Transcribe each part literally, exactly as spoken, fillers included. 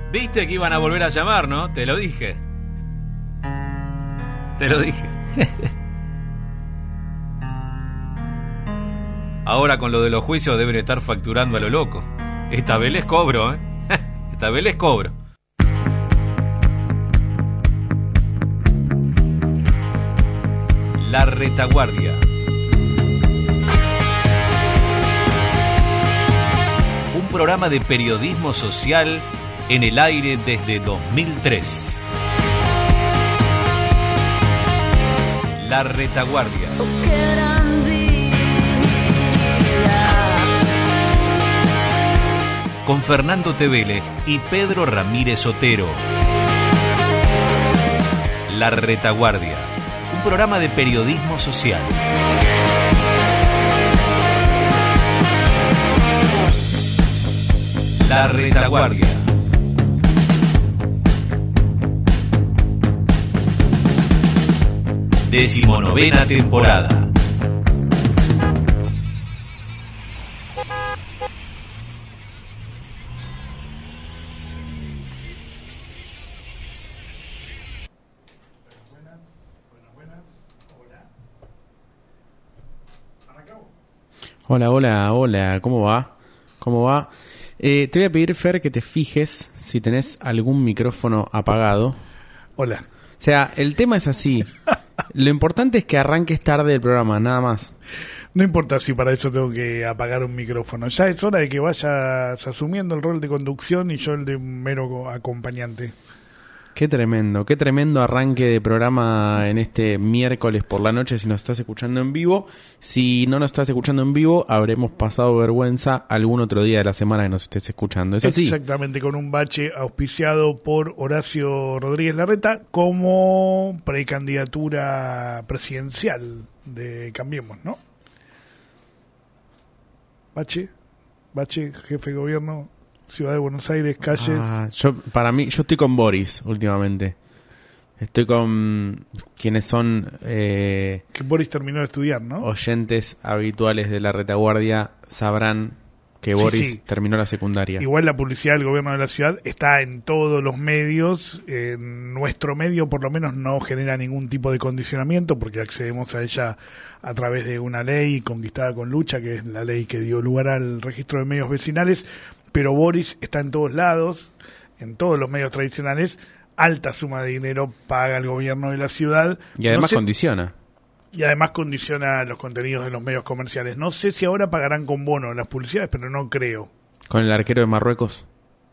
Viste que iban a volver a llamar, ¿no? Te lo dije. Te lo dije. Ahora con lo de los juicios deben estar facturando a lo loco. Esta vez les cobro, ¿eh? Esta vez les cobro. La Retaguardia. Un programa de periodismo social en el aire desde dos mil tres. La Retaguardia. Con Fernando Tevele y Pedro Ramírez Otero. La Retaguardia. Un programa de periodismo social. La Retaguardia. Decimonovena temporada. Hola, hola, hola, ¿cómo va? ¿Cómo va? Eh, te voy a pedir, Fer, que te fijes si tenés algún micrófono apagado. Hola. O sea, el tema es así. Lo importante es que arranques tarde el programa, nada más. No importa si para eso tengo que apagar un micrófono. Ya es hora de que vayas asumiendo el rol de conducción y yo el de mero acompañante. Qué tremendo, qué tremendo arranque de programa en este miércoles por la noche si nos estás escuchando en vivo. Si no nos estás escuchando en vivo, habremos pasado vergüenza algún otro día de la semana que nos estés escuchando. ¿Es así? Exactamente, con un bache auspiciado por Horacio Rodríguez Larreta como precandidatura presidencial de Cambiemos, ¿no? Bache, bache, jefe de gobierno, Ciudad de Buenos Aires, calle. Ah, yo, para mí, yo estoy con Boris últimamente. Estoy con quienes son eh, que Boris terminó de estudiar, ¿no? Oyentes habituales de La Retaguardia sabrán que Sí, Boris sí. terminó la secundaria. Igual la publicidad del gobierno de la ciudad está en todos los medios. Eh, nuestro medio por lo menos no genera ningún tipo de condicionamiento porque accedemos a ella a través de una ley conquistada con lucha, que es la ley que dio lugar al registro de medios vecinales. Pero Boris está en todos lados, en todos los medios tradicionales. Alta suma de dinero paga el gobierno de la ciudad. Y además no sé, condiciona. Y además condiciona los contenidos de los medios comerciales. No sé si ahora pagarán con bono las publicidades, pero no creo. ¿Con el arquero de Marruecos?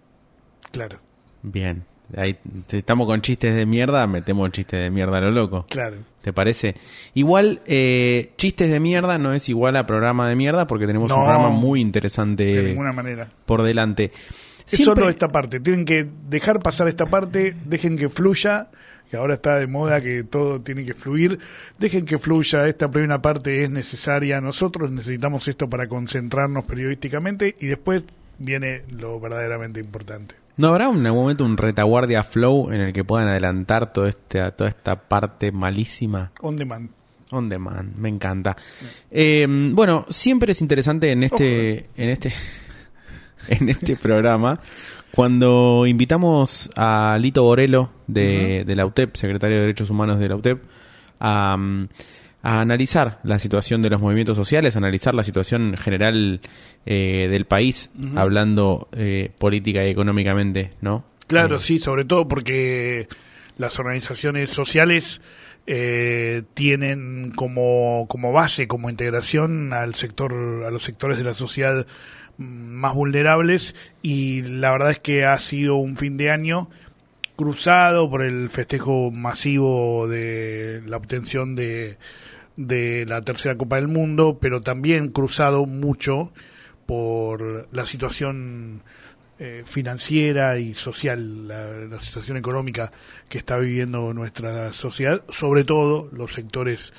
Claro. Bien. Ahí si estamos con chistes de mierda, metemos chistes de mierda a lo loco. Claro. ¿Te parece? Igual, eh, chistes de mierda no es igual a programa de mierda porque tenemos No, un programa muy interesante De ninguna manera. por delante. Es Siempre... solo esta parte. Tienen que dejar pasar esta parte, dejen que fluya, que ahora está de moda que todo tiene que fluir. Dejen que fluya, esta primera parte es necesaria. Nosotros necesitamos esto para concentrarnos periodísticamente y después viene lo verdaderamente importante. ¿No habrá en algún momento un Retaguardia Flow en el que puedan adelantar todo este, toda esta parte malísima? On demand. On demand, me encanta. Eh, bueno, siempre es interesante en este, Ojo. en este, en este programa cuando invitamos a Lito Borello de, uh-huh. de la U T E P, secretario de Derechos Humanos de la U T E P, a, a analizar la situación de los movimientos sociales, a analizar la situación general eh, del país, uh-huh. hablando eh, política y económicamente, ¿no? Claro, eh, sí, sobre todo porque las organizaciones sociales eh, tienen como, como base, como integración al sector, a los sectores de la sociedad más vulnerables, y la verdad es que ha sido un fin de año cruzado por el festejo masivo de la obtención de, de la tercera Copa del Mundo, pero también cruzado mucho por la situación eh, financiera y social, la, la situación económica que está viviendo nuestra sociedad, sobre todo los sectores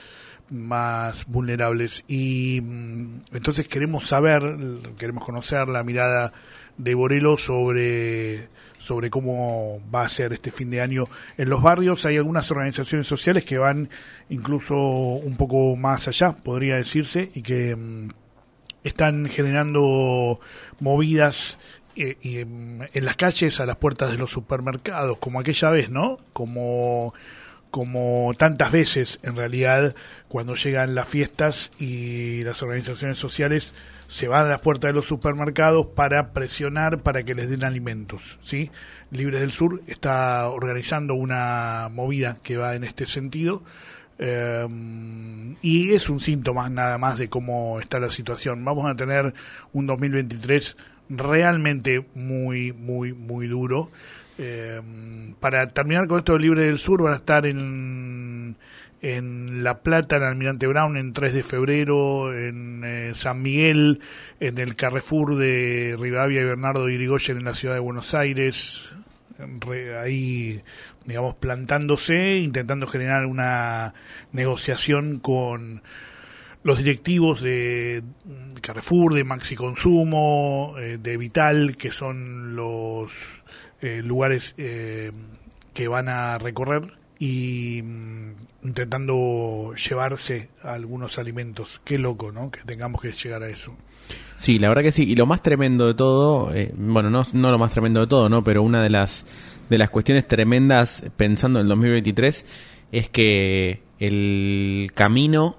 más vulnerables. Y entonces queremos saber, queremos conocer la mirada de Borello sobre sobre cómo va a ser este fin de año en los barrios. Hay algunas organizaciones sociales que van incluso un poco más allá, podría decirse, y que mm, están generando movidas eh, y en, en las calles, a las puertas de los supermercados, como aquella vez, ¿no? Como, como tantas veces, en realidad, cuando llegan las fiestas y las organizaciones sociales se van a las puertas de los supermercados para presionar para que les den alimentos, ¿sí? Libres del Sur está organizando una movida que va en este sentido, eh, y es un síntoma nada más de cómo está la situación. Vamos a tener un dos mil veintitrés realmente muy, muy, muy duro. Eh, para terminar con esto de Libre del Sur, van a estar en, en La Plata, en Almirante Brown, en tres de febrero, en eh, San Miguel, en el Carrefour de Rivadavia y Bernardo de Irigoyen en la ciudad de Buenos Aires, re, ahí, digamos, plantándose, intentando generar una negociación con los directivos de Carrefour, de Maxi Consumo, eh, de Vital, que son los eh, lugares eh, que van a recorrer, y mm, intentando llevarse algunos alimentos. Qué loco, ¿no? Que tengamos que llegar a eso. Sí, la verdad que sí. Y lo más tremendo de todo, eh, bueno, no, no lo más tremendo de todo, ¿no? Pero una de las de las cuestiones tremendas pensando en el dos mil veintitrés es que el camino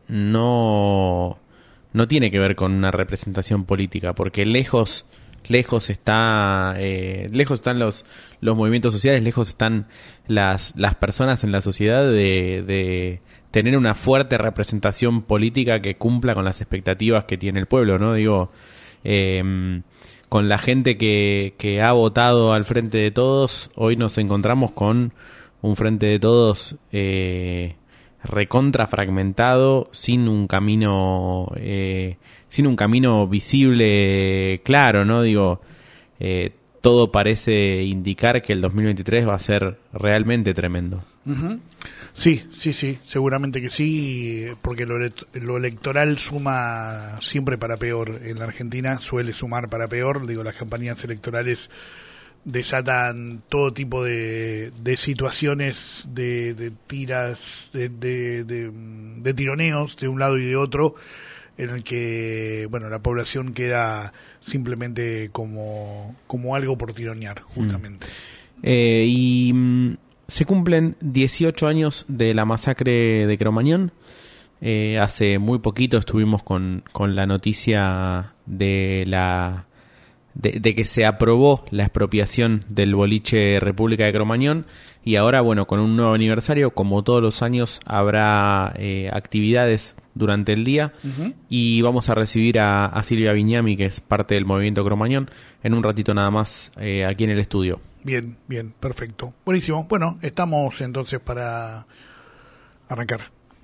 no no tiene que ver con una representación política, porque lejos lejos está eh, lejos están los los movimientos sociales, lejos están las las personas en la sociedad de, de tener una fuerte representación política que cumpla con las expectativas que tiene el pueblo, ¿no? Digo, eh, con la gente que, que ha votado al Frente de Todos, hoy nos encontramos con un Frente de Todos eh, recontra fragmentado, sin un camino eh, sin un camino visible claro, ¿no? Digo, eh, todo parece indicar que el dos mil veintitrés va a ser realmente tremendo. Uh-huh. Sí, sí, sí, seguramente que sí, porque lo, lo electoral suma siempre para peor. En la Argentina suele sumar para peor. Digo, las campañas electorales desatan todo tipo de, de situaciones, de, de tiras, de, de, de, de tironeos de un lado y de otro, en el que, bueno, la población queda simplemente como, como algo por tironear, justamente. Mm. Eh, y mm, se cumplen dieciocho años de la masacre de Cromañón. Eh, hace muy poquito estuvimos con, con la noticia de la de, de que se aprobó la expropiación del boliche República de Cromañón, y ahora, bueno, con un nuevo aniversario, como todos los años, habrá eh, actividades durante el día. Uh-huh. Y vamos a recibir a, a Silvia Viñami, que es parte del movimiento Cromañón, en un ratito nada más eh, aquí en el estudio. Bien, bien, perfecto. Buenísimo. Bueno, estamos entonces para arrancar.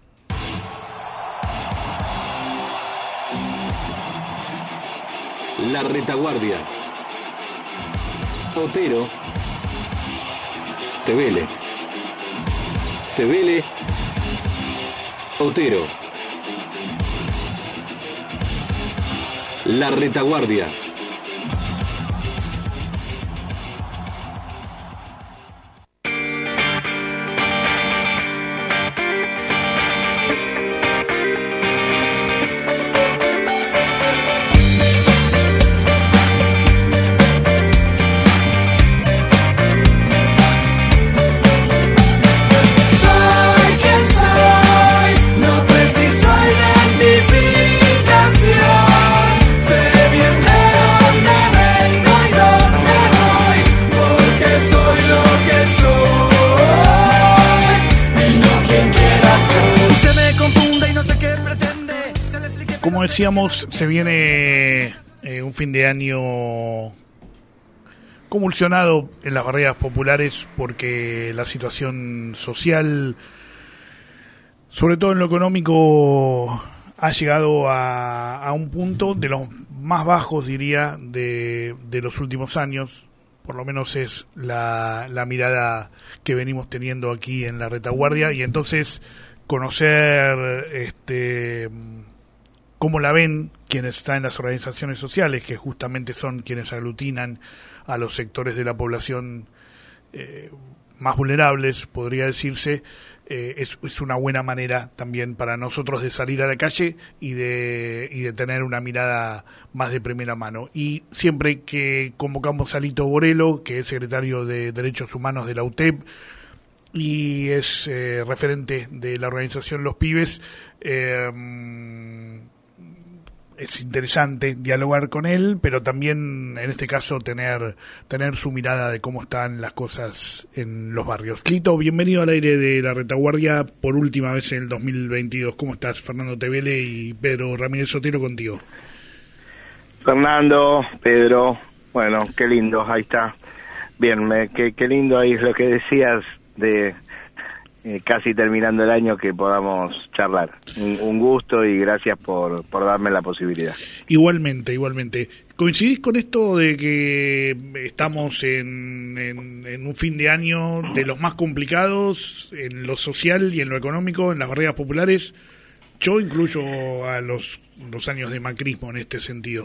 La Retaguardia. Otero. Tevele. Tevele. Otero. La Retaguardia. Como decíamos, se viene eh, un fin de año convulsionado en las barriadas populares, porque la situación social, sobre todo en lo económico, ha llegado a, a un punto de los más bajos, diría, de, de los últimos años. Por lo menos es la, la mirada que venimos teniendo aquí en la Retaguardia, y entonces conocer este cómo la ven quienes están en las organizaciones sociales, que justamente son quienes aglutinan a los sectores de la población eh, más vulnerables, podría decirse, eh, es, es una buena manera también para nosotros de salir a la calle y de, y de tener una mirada más de primera mano. Y siempre que convocamos a Lito Borelo, que es secretario de Derechos Humanos de la U T E P, y es eh, referente de la organización Los Pibes, eh, es interesante dialogar con él, pero también en este caso tener tener su mirada de cómo están las cosas en los barrios. Lito, bienvenido al aire de La Retaguardia por última vez en el dos mil veintidós. ¿Cómo estás? Fernando Tevele y Pedro Ramírez Sotero contigo. Fernando, Pedro, bueno, qué lindo, ahí está. Bien, me, qué, qué lindo ahí es lo que decías de eh, casi terminando el año que podamos charlar. Un, un gusto y gracias por, por darme la posibilidad. Igualmente, igualmente. ¿Coincidís con esto de que estamos en, en, en un fin de año de los más complicados en lo social y en lo económico, en las barriadas populares? Yo incluyo a los, los años de macrismo en este sentido.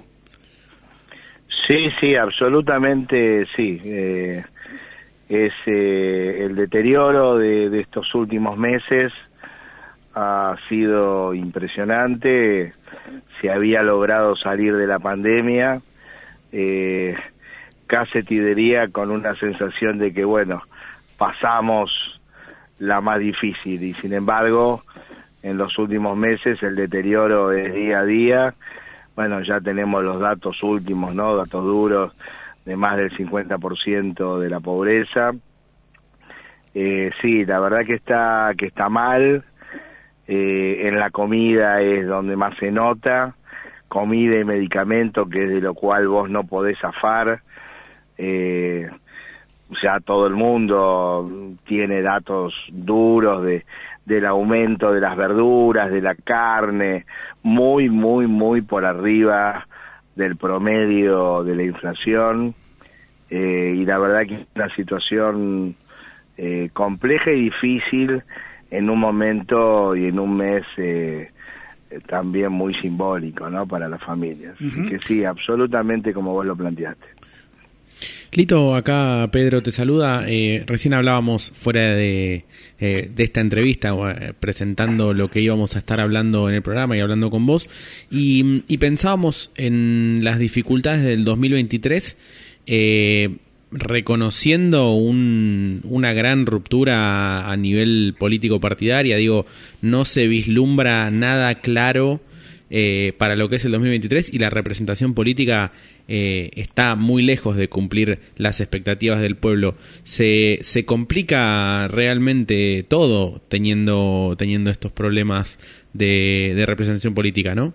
Sí, sí, absolutamente sí. Eh, es eh, el deterioro de, de estos últimos meses ha sido impresionante. Se había logrado salir de la pandemia, eh, casi te diría con una sensación de que, bueno, pasamos la más difícil y sin embargo, en los últimos meses el deterioro es día a día. Bueno, ya tenemos los datos últimos, ¿no? Datos duros de más del cincuenta por ciento de la pobreza. Eh, sí, la verdad que está que está mal. Eh, en la comida es donde más se nota. Comida y medicamento, que es de lo cual vos no podés zafar. Eh, ya todo el mundo tiene datos duros de del aumento de las verduras, de la carne, muy, muy, muy por arriba del promedio de la inflación, eh, y la verdad que es una situación eh, compleja y difícil en un momento y en un mes eh, también muy simbólico, ¿no?, para las familias. Uh-huh. Así que sí, absolutamente como vos lo planteaste. Lito, acá Pedro te saluda. Eh, recién hablábamos fuera de, eh, de esta entrevista, eh, presentando lo que íbamos a estar hablando en el programa y hablando con vos, y, y pensábamos en las dificultades del dos mil veintitrés, eh, reconociendo un, una gran ruptura a nivel político partidaria. Digo, no se vislumbra nada claro Eh, para lo que es el dos mil veintitrés, y la representación política eh, está muy lejos de cumplir las expectativas del pueblo. Se, se complica realmente todo teniendo teniendo estos problemas de, de representación política, ¿no?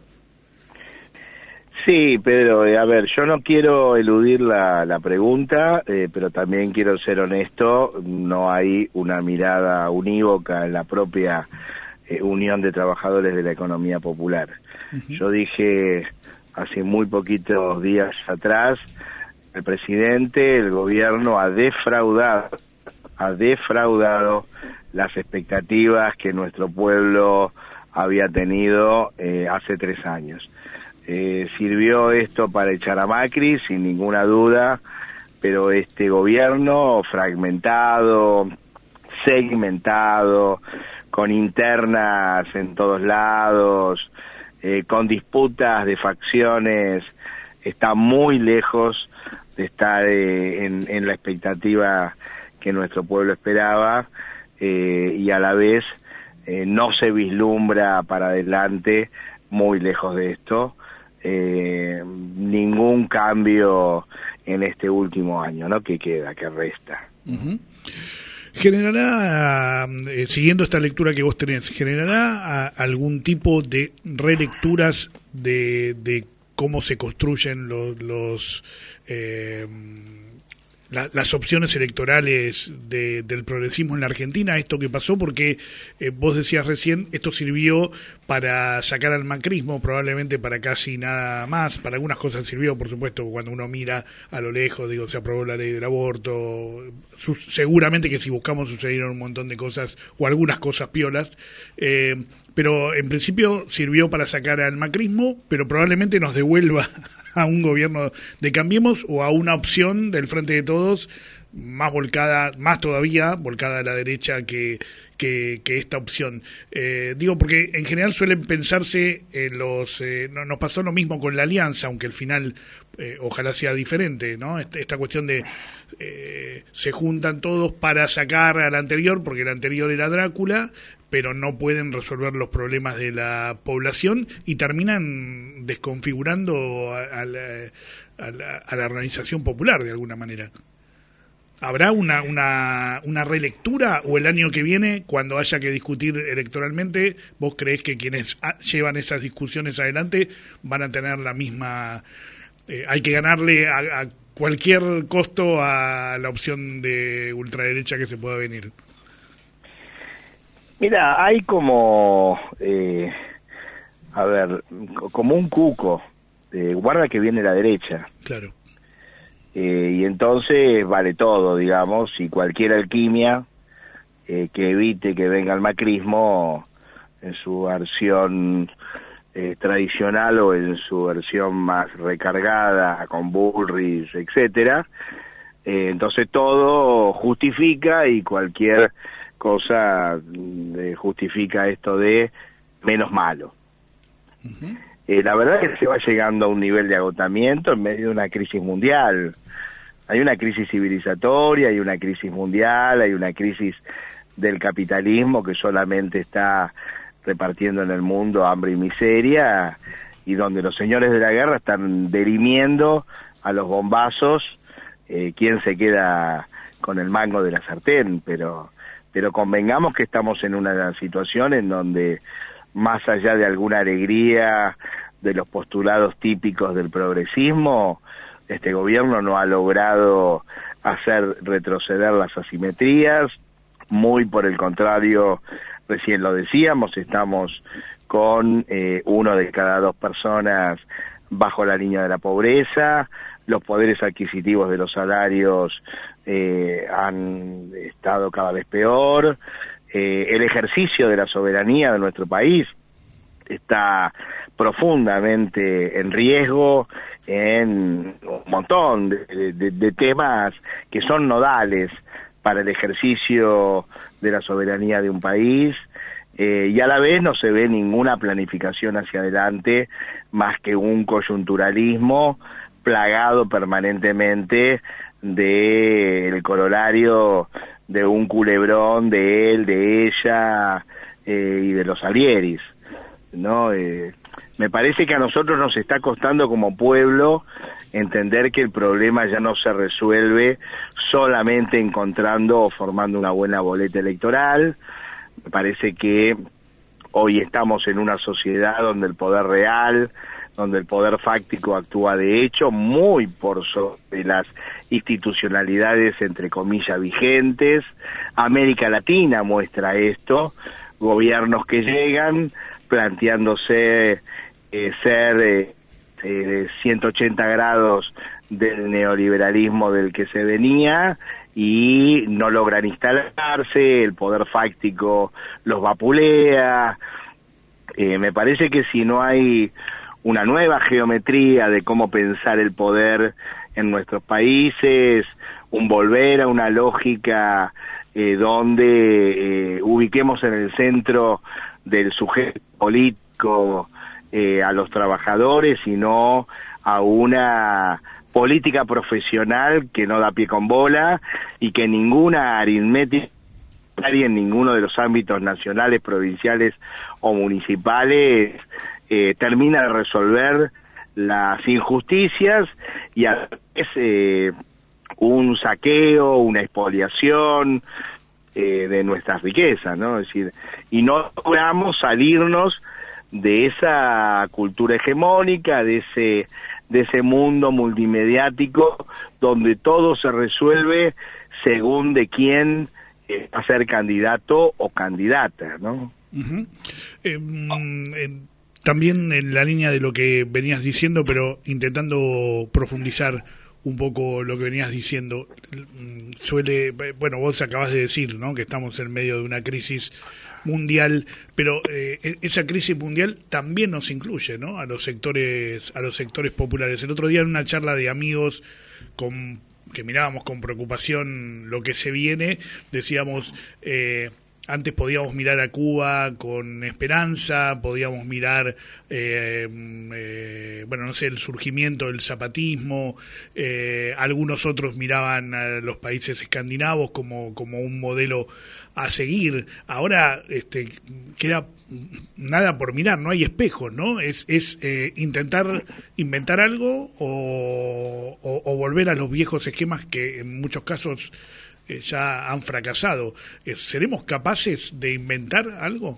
Sí, Pedro, eh, a ver, yo no quiero eludir la, la pregunta, eh, pero también quiero ser honesto. No hay una mirada unívoca en la propia eh, Unión de Trabajadores de la Economía Popular. Yo dije hace muy poquitos días atrás, el presidente, el gobierno ha defraudado, ha defraudado las expectativas que nuestro pueblo había tenido eh, hace tres años. Eh, sirvió esto para echar a Macri, sin ninguna duda, pero este gobierno fragmentado, segmentado, con internas en todos lados, Eh, con disputas de facciones, está muy lejos de estar eh, en, en la expectativa que nuestro pueblo esperaba, eh, y a la vez eh, no se vislumbra para adelante, muy lejos de esto, eh, ningún cambio en este último año, ¿no?, que queda, que resta. Uh-huh. ¿Generará, eh, siguiendo esta lectura que vos tenés, generará a, algún tipo de relecturas de, de cómo se construyen los, los eh, la, las opciones electorales de, del progresismo en la Argentina, esto que pasó? Porque eh, vos decías recién, esto sirvió para sacar al macrismo, probablemente para casi nada más. Para algunas cosas sirvió, por supuesto, cuando uno mira a lo lejos, digo, se aprobó la ley del aborto, su, seguramente que si buscamos sucedieron un montón de cosas, o algunas cosas piolas, eh, pero en principio sirvió para sacar al macrismo, pero probablemente nos devuelva a un gobierno de Cambiemos o a una opción del Frente de Todos más volcada, más todavía volcada a la derecha que, que, que esta opción. Eh, digo, porque en general suelen pensarse en los... Eh, no, nos pasó lo mismo con la Alianza, aunque al final eh, ojalá sea diferente, ¿no? Esta, esta cuestión de... Eh, se juntan todos para sacar al anterior, porque el anterior era Drácula, pero no pueden resolver los problemas de la población y terminan desconfigurando a, a, la, a, la, a la organización popular de alguna manera. ¿Habrá una, una, una relectura o el año que viene, cuando haya que discutir electoralmente, vos creés que quienes a, llevan esas discusiones adelante van a tener la misma... Eh, hay que ganarle a, a cualquier costo a la opción de ultraderecha que se pueda venir? Mira, hay como, eh, a ver, como un cuco, eh, guarda que viene la derecha. Claro. Eh, y entonces vale todo, digamos, y cualquier alquimia eh, que evite que venga el macrismo en su versión eh, tradicional o en su versión más recargada, con Bullrich, etcétera. Eh, entonces todo justifica y cualquier cosa eh, justifica esto de menos malo. Uh-huh. Eh, la verdad es que se va llegando a un nivel de agotamiento en medio de una crisis mundial. Hay una crisis civilizatoria, hay una crisis mundial, hay una crisis del capitalismo que solamente está repartiendo en el mundo hambre y miseria, y donde los señores de la guerra están dirimiendo a los bombazos eh, quién se queda con el mango de la sartén, pero... pero convengamos que estamos en una situación en donde, más allá de alguna alegría de los postulados típicos del progresismo, este gobierno no ha logrado hacer retroceder las asimetrías, muy por el contrario, recién lo decíamos, estamos con eh, uno de cada dos personas bajo la línea de la pobreza, los poderes adquisitivos de los salarios eh, han estado cada vez peor, eh, el ejercicio de la soberanía de nuestro país está profundamente en riesgo en un montón de, de, de temas que son nodales para el ejercicio de la soberanía de un país, eh, y a la vez no se ve ninguna planificación hacia adelante más que un coyunturalismo plagado permanentemente del corolario de un culebrón de él, de ella eh, y de los Alieris, ¿no? Eh, me parece que a nosotros nos está costando como pueblo entender que el problema ya no se resuelve solamente encontrando o formando una buena boleta electoral. Me parece que hoy estamos en una sociedad donde el poder real, donde el poder fáctico actúa de hecho muy por sobre las institucionalidades entre comillas vigentes. América Latina muestra esto, gobiernos que llegan planteándose eh, ser eh, eh, ciento ochenta grados del neoliberalismo del que se venía y no logran instalarse, el poder fáctico los vapulea. Eh, me parece que si no hay una nueva geometría de cómo pensar el poder en nuestros países, un volver a una lógica eh, donde eh, ubiquemos en el centro del sujeto político eh, a los trabajadores y no a una política profesional que no da pie con bola y que ninguna aritmética en ninguno de los ámbitos nacionales, provinciales o municipales eh, termina de resolver las injusticias y a veces eh, un saqueo, una expoliación eh, de nuestras riquezas, ¿no? Es decir, y no logramos salirnos de esa cultura hegemónica, de ese de ese mundo multimediático donde todo se resuelve según de quién eh, va a ser candidato o candidata, ¿no? Uh-huh. eh, eh, también en la línea de lo que venías diciendo, pero intentando profundizar un poco lo que venías diciendo. Suele, bueno, vos acabas de decir, ¿no?, que estamos en medio de una crisis mundial, pero eh, esa crisis mundial también nos incluye, ¿no?, a los sectores, a los sectores populares. El otro día en una charla de amigos con que mirábamos con preocupación lo que se viene, decíamos, eh, antes podíamos mirar a Cuba con esperanza, podíamos mirar, eh, eh, bueno, no sé, el surgimiento del zapatismo, eh, algunos otros miraban a los países escandinavos como, como un modelo a seguir. Ahora este, queda nada por mirar, no hay espejos, ¿no? Es, es eh, intentar inventar algo o, o, o volver a los viejos esquemas que en muchos casos eh, ya han fracasado. Eh, ¿Seremos capaces de inventar algo?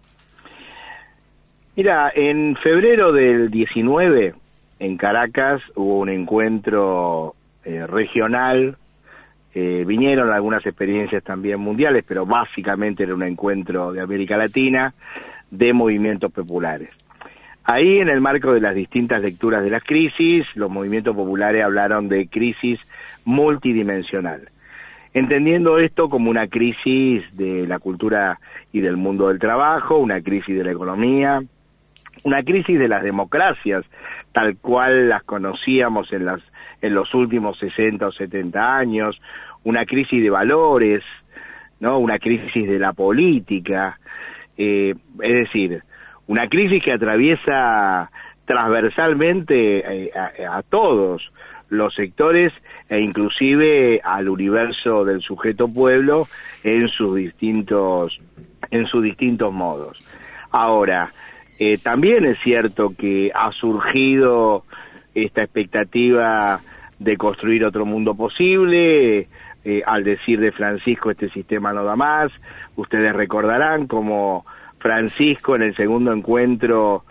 Mira, en febrero del diecinueve, en Caracas, hubo un encuentro eh, regional. Eh, vinieron algunas experiencias también mundiales, pero básicamente era un encuentro de América Latina de movimientos populares. Ahí, en el marco de las distintas lecturas de las crisis, los movimientos populares hablaron de crisis multidimensional, entendiendo esto como una crisis de la cultura y del mundo del trabajo, una crisis de la economía, una crisis de las democracias, tal cual las conocíamos en las en los últimos sesenta o setenta años, una crisis de valores, ¿no?, una crisis de la política, eh, es decir, una crisis que atraviesa transversalmente eh, a, a todos los sectores e inclusive al universo del sujeto pueblo en sus distintos en sus distintos modos. Ahora, eh, también es cierto que ha surgido esta expectativa de construir otro mundo posible, eh, al decir de Francisco, este sistema no da más. Ustedes recordarán como Francisco en el segundo encuentro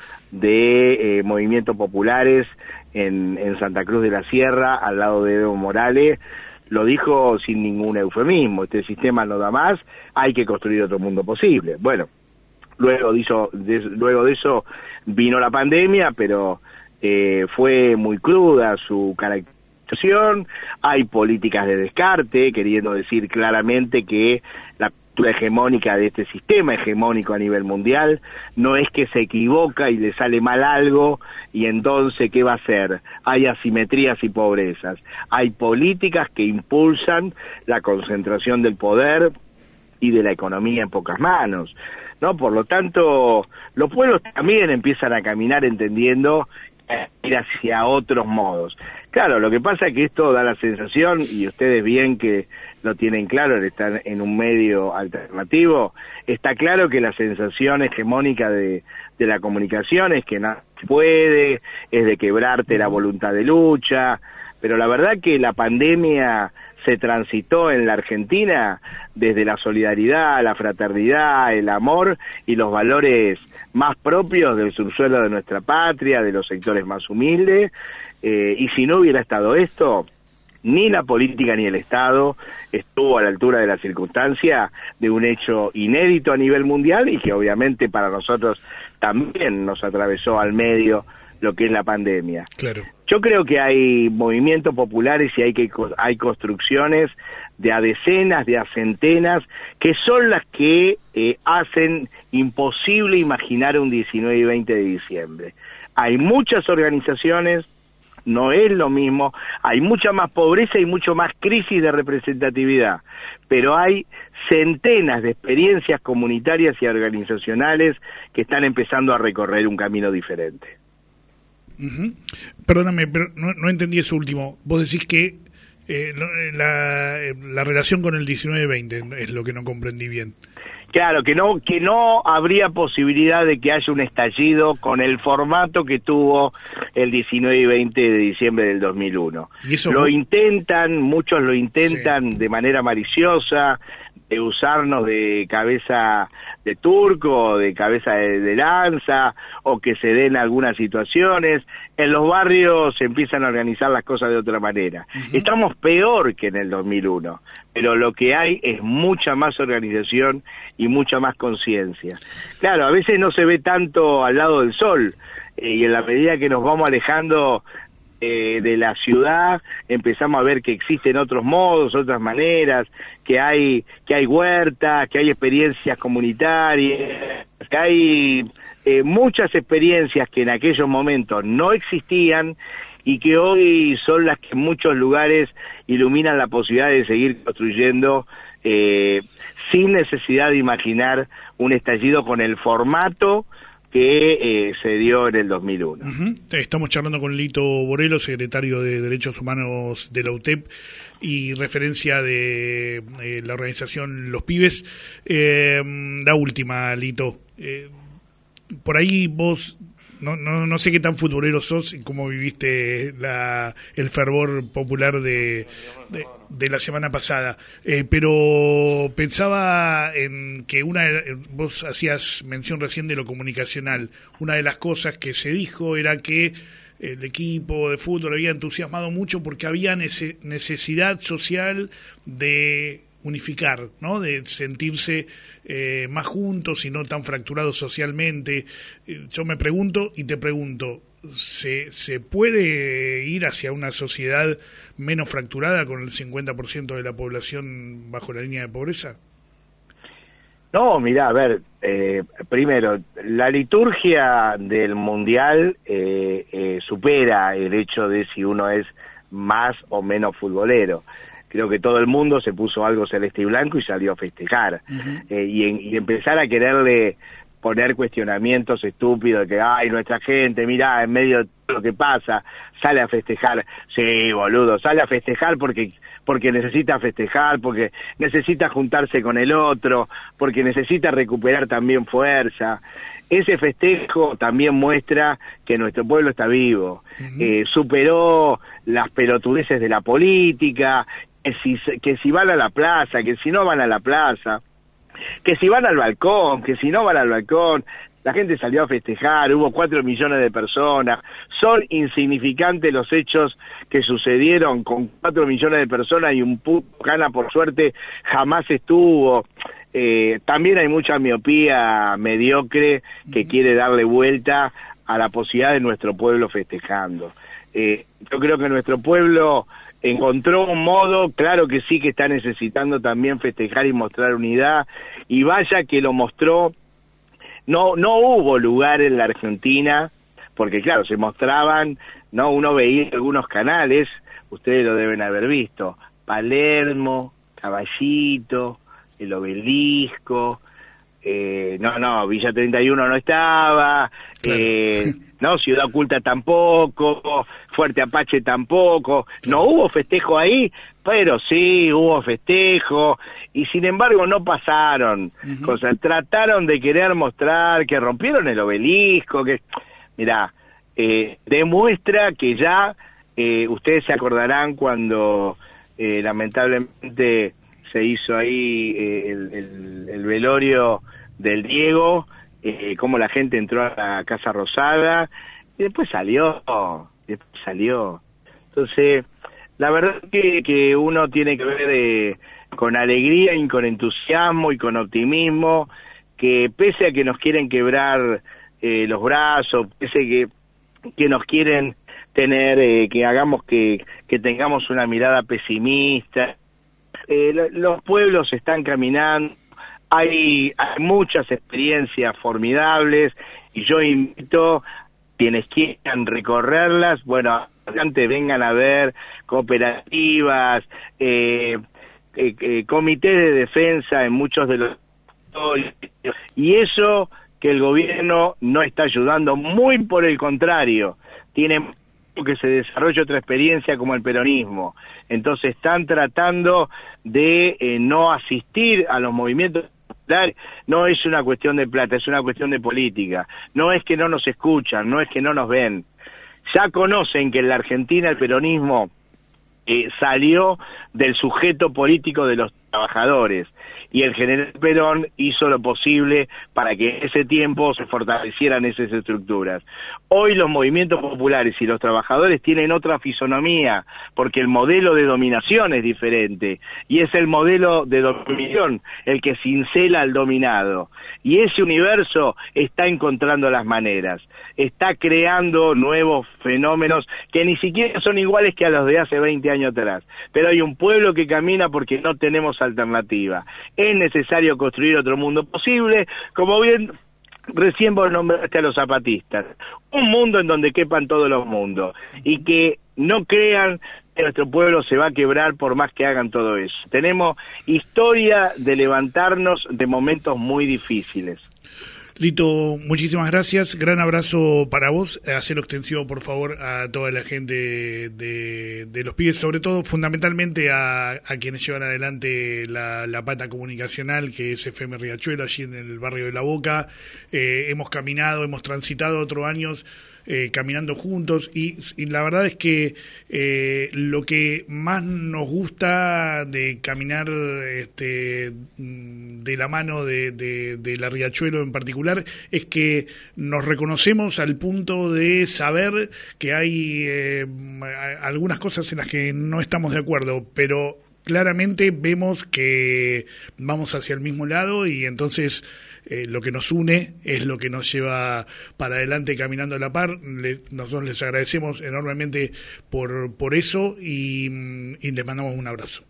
de eh, movimientos populares en, en Santa Cruz de la Sierra, al lado de Evo Morales, lo dijo sin ningún eufemismo: este sistema no da más, hay que construir otro mundo posible. Bueno, luego de eso, de, luego de eso vino la pandemia, pero eh, fue muy cruda su caracterización. Hay políticas de descarte, queriendo decir claramente que la cultura hegemónica de este sistema hegemónico a nivel mundial no es que se equivoca y le sale mal algo y entonces ¿qué va a hacer? Hay asimetrías y pobrezas. Hay políticas que impulsan la concentración del poder y de la economía en pocas manos, ¿no? Por lo tanto, los pueblos también empiezan a caminar entendiendo ir hacia otros modos. Claro, lo que pasa es que esto da la sensación, y ustedes bien que lo tienen claro, están en un medio alternativo, está claro que la sensación hegemónica de, de la comunicación es que no se puede, es de quebrarte la voluntad de lucha, pero la verdad que la pandemia se transitó en la Argentina desde la solidaridad, la fraternidad, el amor y los valores más propios del subsuelo de nuestra patria, de los sectores más humildes, eh, y si no hubiera estado esto, ni la política ni el Estado estuvo a la altura de la circunstancia de un hecho inédito a nivel mundial y que obviamente para nosotros también nos atravesó al medio lo que es la pandemia. Claro. Yo creo que hay movimientos populares y hay que hay construcciones de a decenas, de a centenas, que son las que eh, hacen imposible imaginar un diecinueve y veinte de diciembre. Hay muchas organizaciones, no es lo mismo, hay mucha más pobreza y mucho más crisis de representatividad, pero hay centenas de experiencias comunitarias y organizacionales que están empezando a recorrer un camino diferente. Uh-huh. Perdóname, pero no, no entendí eso último. Vos decís que eh, la, la relación con el diecinueve veinte es lo que no comprendí bien. Claro, que no que no habría posibilidad de que haya un estallido con el formato que tuvo el diecinueve y veinte de diciembre del dos mil uno. ¿Y eso? Lo intentan, muchos lo intentan sí. de manera maliciosa, de usarnos de cabeza de turco, de cabeza de, de lanza, o que se den algunas situaciones. En los barrios se empiezan a organizar las cosas de otra manera. Uh-huh. Estamos peor que en el dos mil uno, pero lo que hay es mucha más organización y mucha más conciencia. Claro, a veces no se ve tanto al lado del sol, eh, y en la medida que nos vamos alejando eh, de la ciudad, empezamos a ver que existen otros modos, otras maneras, que hay que hay huertas, que hay experiencias comunitarias, que hay eh, muchas experiencias que en aquellos momentos no existían y que hoy son las que en muchos lugares iluminan la posibilidad de seguir construyendo eh, sin necesidad de imaginar un estallido con el formato que eh, se dio en el dos mil uno. Uh-huh. Estamos charlando con Lito Borelo, secretario de Derechos Humanos de la U T E P y referencia de eh, la organización Los Pibes. Eh, la última, Lito. Eh, por ahí vos, no, no, no sé qué tan futbolero sos y cómo viviste la, el fervor popular de, de, de la semana pasada, eh, pero pensaba en que una, vos hacías mención recién de lo comunicacional, una de las cosas que se dijo era que el equipo de fútbol había entusiasmado mucho porque había nece- necesidad social de unificar, ¿no? De sentirse eh, más juntos y no tan fracturados socialmente. Eh, yo me pregunto y te pregunto, ¿se, ¿se puede ir hacia una sociedad menos fracturada con el cincuenta por ciento de la población bajo la línea de pobreza? No, mirá, a ver, eh, primero, la liturgia del Mundial eh, eh, supera el hecho de si uno es más o menos futbolero. Creo que todo el mundo se puso algo celeste y blanco y salió a festejar. Uh-huh. Eh, y, en, y empezar a quererle poner cuestionamientos estúpidos de que, ay, nuestra gente, mirá, en medio de todo lo que pasa, sale a festejar. Sí, boludo, sale a festejar porque porque necesita festejar, porque necesita juntarse con el otro, porque necesita recuperar también fuerza. Ese festejo también muestra que nuestro pueblo está vivo. Uh-huh. Eh, superó las pelotudeces de la política, que si, que si van a la plaza, que si no van a la plaza, que si van al balcón, que si no van al balcón. La gente salió a festejar, hubo cuatro millones de personas. Son insignificantes los hechos que sucedieron con cuatro millones de personas y un puto Cana, por suerte, jamás estuvo. Eh, también hay mucha miopía mediocre que quiere darle vuelta a la posibilidad de nuestro pueblo festejando. Eh, yo creo que nuestro pueblo encontró un modo, claro que sí que está necesitando también festejar y mostrar unidad, y vaya que lo mostró. No no hubo lugar en la Argentina, porque claro, se mostraban, no uno veía algunos canales, ustedes lo deben haber visto, Palermo, Caballito, el Obelisco, eh, no, no, Villa treinta y uno no estaba, claro. eh, no, Ciudad Oculta tampoco, Fuerte Apache tampoco, no hubo festejo ahí, pero sí hubo festejo, y sin embargo no pasaron, uh-huh. Cosas, trataron de querer mostrar que rompieron el obelisco, que, mirá, eh, demuestra que ya, eh, ustedes se acordarán cuando eh, lamentablemente se hizo ahí eh, el, el, el velorio del Diego, eh, cómo la gente entró a la Casa Rosada, y después salió, después salió. Entonces, la verdad que, que uno tiene que ver eh, con alegría y con entusiasmo y con optimismo, que pese a que nos quieren quebrar eh, los brazos, pese a que, que nos quieren tener, eh, que hagamos que, que tengamos una mirada pesimista, eh, los pueblos están caminando, hay, hay muchas experiencias formidables, y yo invito a quienes quieran recorrerlas, bueno, adelante, vengan a ver cooperativas, eh, eh, eh, comités de defensa en muchos de los territorios, y eso que el gobierno no está ayudando, muy por el contrario, tiene que se desarrolle otra experiencia como el peronismo. Entonces están tratando de eh, no asistir a los movimientos populares. No es una cuestión de plata, es una cuestión de política. No es que no nos escuchan, no es que no nos ven. Ya conocen que en la Argentina el peronismo eh, salió del sujeto político de los trabajadores, y el general Perón hizo lo posible para que en ese tiempo se fortalecieran esas estructuras. Hoy los movimientos populares y los trabajadores tienen otra fisonomía, porque el modelo de dominación es diferente, y es el modelo de dominación el que cincela al dominado, y ese universo está encontrando las maneras, está creando nuevos fenómenos que ni siquiera son iguales que a los de hace veinte años atrás, pero hay un pueblo que camina porque no tenemos alternativa. Es necesario construir otro mundo posible, como bien recién vos nombraste a los zapatistas, un mundo en donde quepan todos los mundos, y que no crean que nuestro pueblo se va a quebrar por más que hagan todo eso. Tenemos historia de levantarnos de momentos muy difíciles. Lito, muchísimas gracias, gran abrazo para vos, hacelo extensivo por favor a toda la gente de, de los pibes, sobre todo fundamentalmente a, a quienes llevan adelante la, la pata comunicacional que es F M Riachuelo, allí en el barrio de La Boca. Eh, hemos caminado, hemos transitado otros años Eh, caminando juntos y, y la verdad es que eh, lo que más nos gusta de caminar este, de la mano de, de, de la Riachuelo en particular es que nos reconocemos al punto de saber que hay eh, algunas cosas en las que no estamos de acuerdo, pero claramente vemos que vamos hacia el mismo lado y entonces Eh, lo que nos une es lo que nos lleva para adelante caminando a la par. Le, nosotros les agradecemos enormemente por por eso y, y les mandamos un abrazo.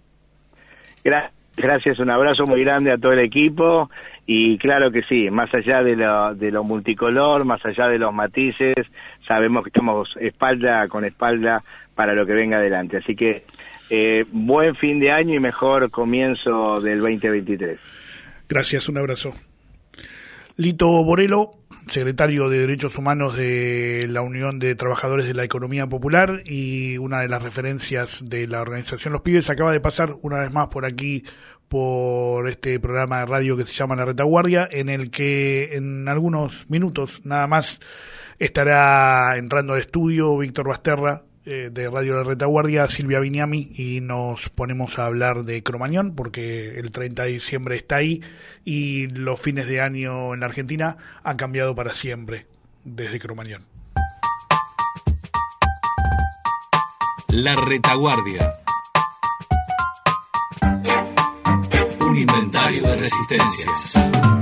Gracias, un abrazo muy grande a todo el equipo y claro que sí, más allá de lo, de lo multicolor, más allá de los matices, sabemos que estamos espalda con espalda para lo que venga adelante. Así que eh, buen fin de año y mejor comienzo del veinte veintitrés. Gracias, un abrazo. Lito Borelo, secretario de Derechos Humanos de la Unión de Trabajadores de la Economía Popular y una de las referencias de la organización Los Pibes, acaba de pasar una vez más por aquí, por este programa de radio que se llama La Retaguardia, en el que en algunos minutos nada más estará entrando al estudio Víctor Basterra, eh, de Radio La Retaguardia, Silvia Vignami, y nos ponemos a hablar de Cromañón, porque el treinta de diciembre está ahí y los fines de año en la Argentina han cambiado para siempre desde Cromañón. La Retaguardia. Un inventario de resistencias.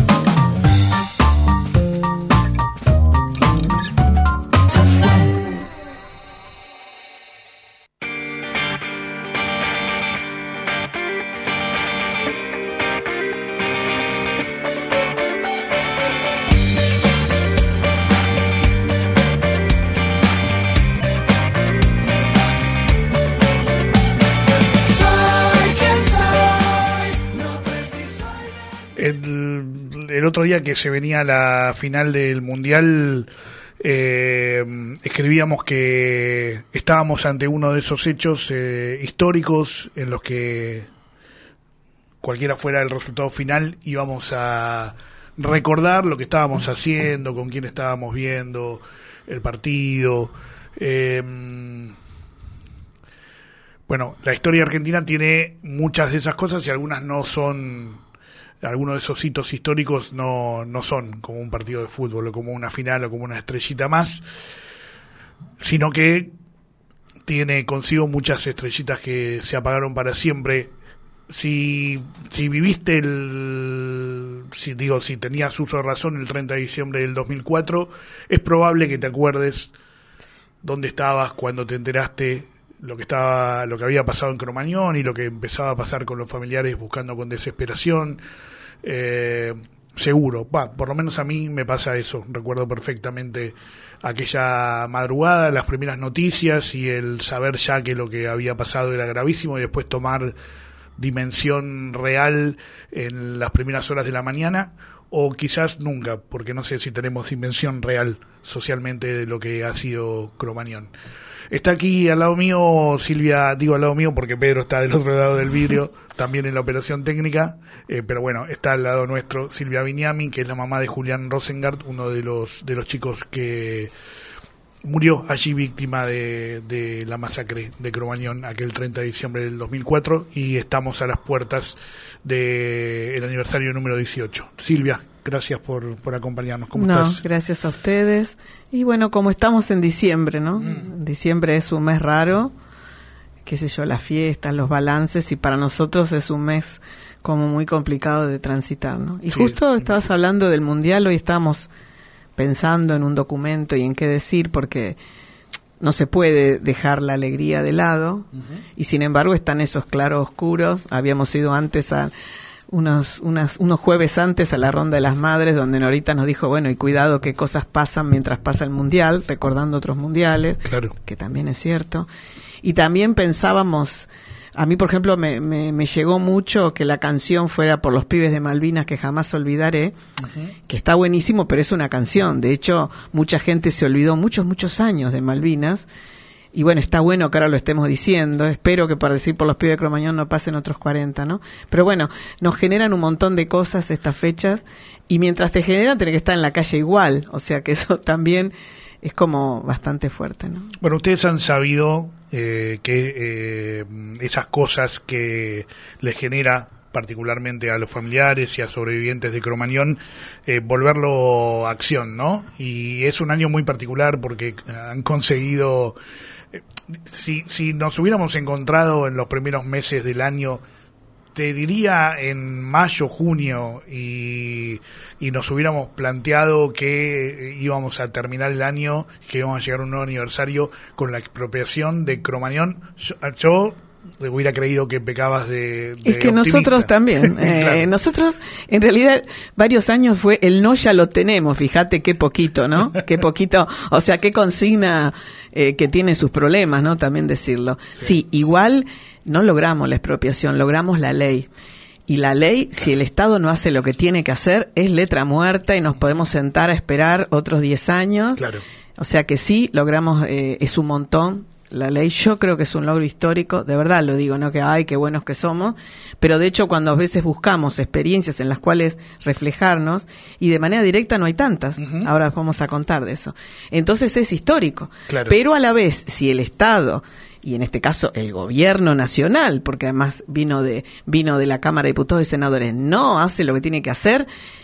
El, el otro día que se venía la final del Mundial, eh, escribíamos que estábamos ante uno de esos hechos eh, históricos en los que cualquiera fuera el resultado final íbamos a recordar lo que estábamos haciendo, con quién estábamos viendo el partido. Eh, bueno, la historia argentina tiene muchas de esas cosas y algunas no son... Algunos de esos hitos históricos no, no son como un partido de fútbol o como una final o como una estrellita más, sino que tiene consigo muchas estrellitas que se apagaron para siempre. Si, si viviste el... Si, digo, si tenías uso de razón el treinta de diciembre del dos mil cuatro, es probable que te acuerdes dónde estabas cuando te enteraste lo que estaba, lo que había pasado en Cromañón y lo que empezaba a pasar con los familiares buscando con desesperación. Eh, seguro, bah, por lo menos a mí me pasa eso. Recuerdo perfectamente aquella madrugada, las primeras noticias y el saber ya que lo que había pasado era gravísimo y después tomar dimensión real en las primeras horas de la mañana, o quizás nunca, porque no sé si tenemos dimensión real socialmente de lo que ha sido Cromañón. Está aquí al lado mío Silvia, digo al lado mío porque Pedro está del otro lado del vidrio, también en la operación técnica, eh, pero bueno, está al lado nuestro Silvia Vignami, que es la mamá de Julián Rosengart, uno de los de los chicos que murió allí víctima de, de la masacre de Cromañón aquel treinta de diciembre del dos mil cuatro, y estamos a las puertas del aniversario número dieciocho. Silvia, gracias por, por acompañarnos. ¿Cómo no, estás? Gracias a ustedes. Y bueno, como estamos en diciembre, ¿no? Mm. Diciembre es un mes raro, qué sé yo, las fiestas, los balances, y para nosotros es un mes como muy complicado de transitar, ¿no? Y sí, justo estabas hablando del Mundial, hoy estábamos pensando en un documento y en qué decir, porque no se puede dejar la alegría de lado, uh-huh. y sin embargo están esos claros oscuros. Habíamos ido antes a unos, unas, unos jueves antes a la Ronda de las Madres, donde Norita nos dijo, bueno, y cuidado qué cosas pasan mientras pasa el Mundial, recordando otros mundiales, claro. que también es cierto. Y también pensábamos, a mí por ejemplo me, me, me llegó mucho que la canción fuera por los pibes de Malvinas, que jamás olvidaré, uh-huh. que está buenísimo, pero es una canción. De hecho, mucha gente se olvidó muchos, muchos años de Malvinas. Y bueno, está bueno que ahora lo estemos diciendo. Espero que para decir por los pibes de Cromañón no pasen otros cuarenta, ¿no? Pero bueno, nos generan un montón de cosas estas fechas, y mientras te generan tenés que estar en la calle igual. O sea que eso también es como bastante fuerte, ¿no? Bueno, ustedes han sabido eh, que eh, esas cosas que les genera particularmente a los familiares y a sobrevivientes de Cromañón, eh, volverlo a acción, ¿no? Y es un año muy particular porque han conseguido, eh, si, si nos hubiéramos encontrado en los primeros meses del año, te diría en mayo, junio, y, y nos hubiéramos planteado que íbamos a terminar el año, que íbamos a llegar a un nuevo aniversario con la expropiación de Cromañón, yo, yo hubiera creído que pecabas de, de es que optimista. Nosotros también, eh, claro. Nosotros en realidad varios años fue el no ya lo tenemos, fíjate qué poquito, ¿no? Qué poquito, o sea, qué consigna eh, que tiene sus problemas, ¿no? También decirlo. Sí. sí, igual no logramos la expropiación, logramos la ley. Y la ley, claro. si el Estado no hace lo que tiene que hacer, es letra muerta y nos podemos sentar a esperar otros diez años. Claro. O sea que sí, logramos, eh, es un montón. La ley yo creo que es un logro histórico, de verdad lo digo, no que ay, qué buenos que somos, pero de hecho cuando a veces buscamos experiencias en las cuales reflejarnos, y de manera directa no hay tantas, uh-huh. ahora vamos a contar de eso. Entonces es histórico, claro. pero a la vez, si el Estado, y en este caso el gobierno nacional, porque además vino de, vino de la Cámara de Diputados y Senadores, no hace lo que tiene que hacer,